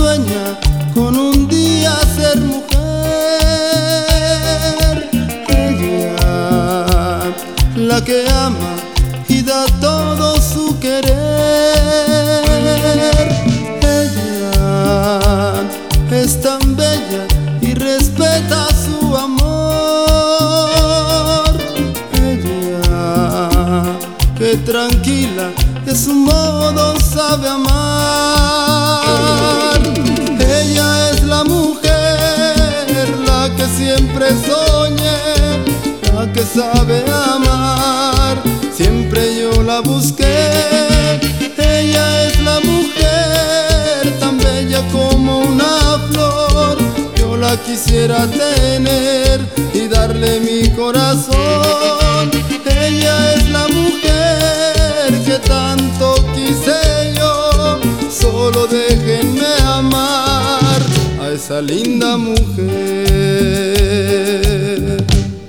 sueña con un día ser mujer. Ella, la que ama y da todo su querer. Ella es tan bella y respeta su amor. Ella, que tranquila de su modo sabe amar. Ella es la mujer, la que siempre soñé, la que sabe amar, siempre yo la busqué. Ella es la mujer, tan bella como una flor, yo la quisiera tener y darle mi corazón. Ella es la mujer que tanto quise yo, solo déjenme amar a esa linda mujer.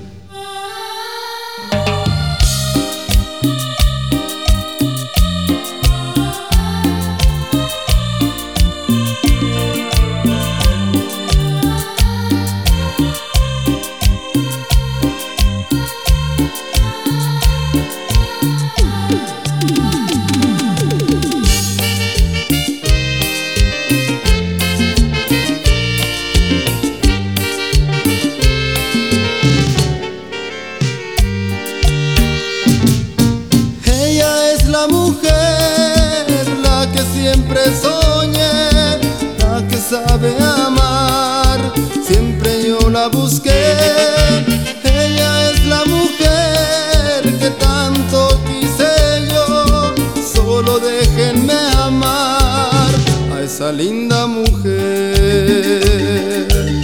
La mujer, la que siempre soñé, la que sabe amar, siempre yo la busqué. Ella es la mujer que tanto quise yo, solo déjenme amar a esa linda mujer.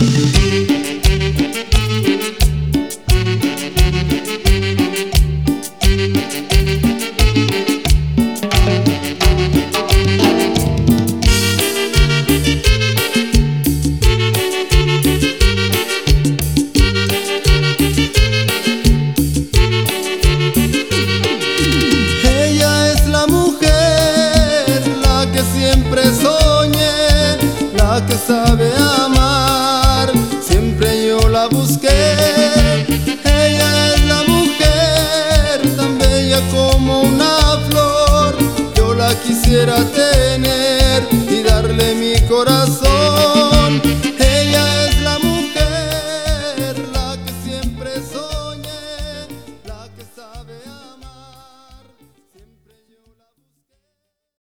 Siempre soñé, la que sabe amar, siempre yo la busqué. Ella es la mujer, tan bella como una flor, yo la quisiera tener y darle mi corazón.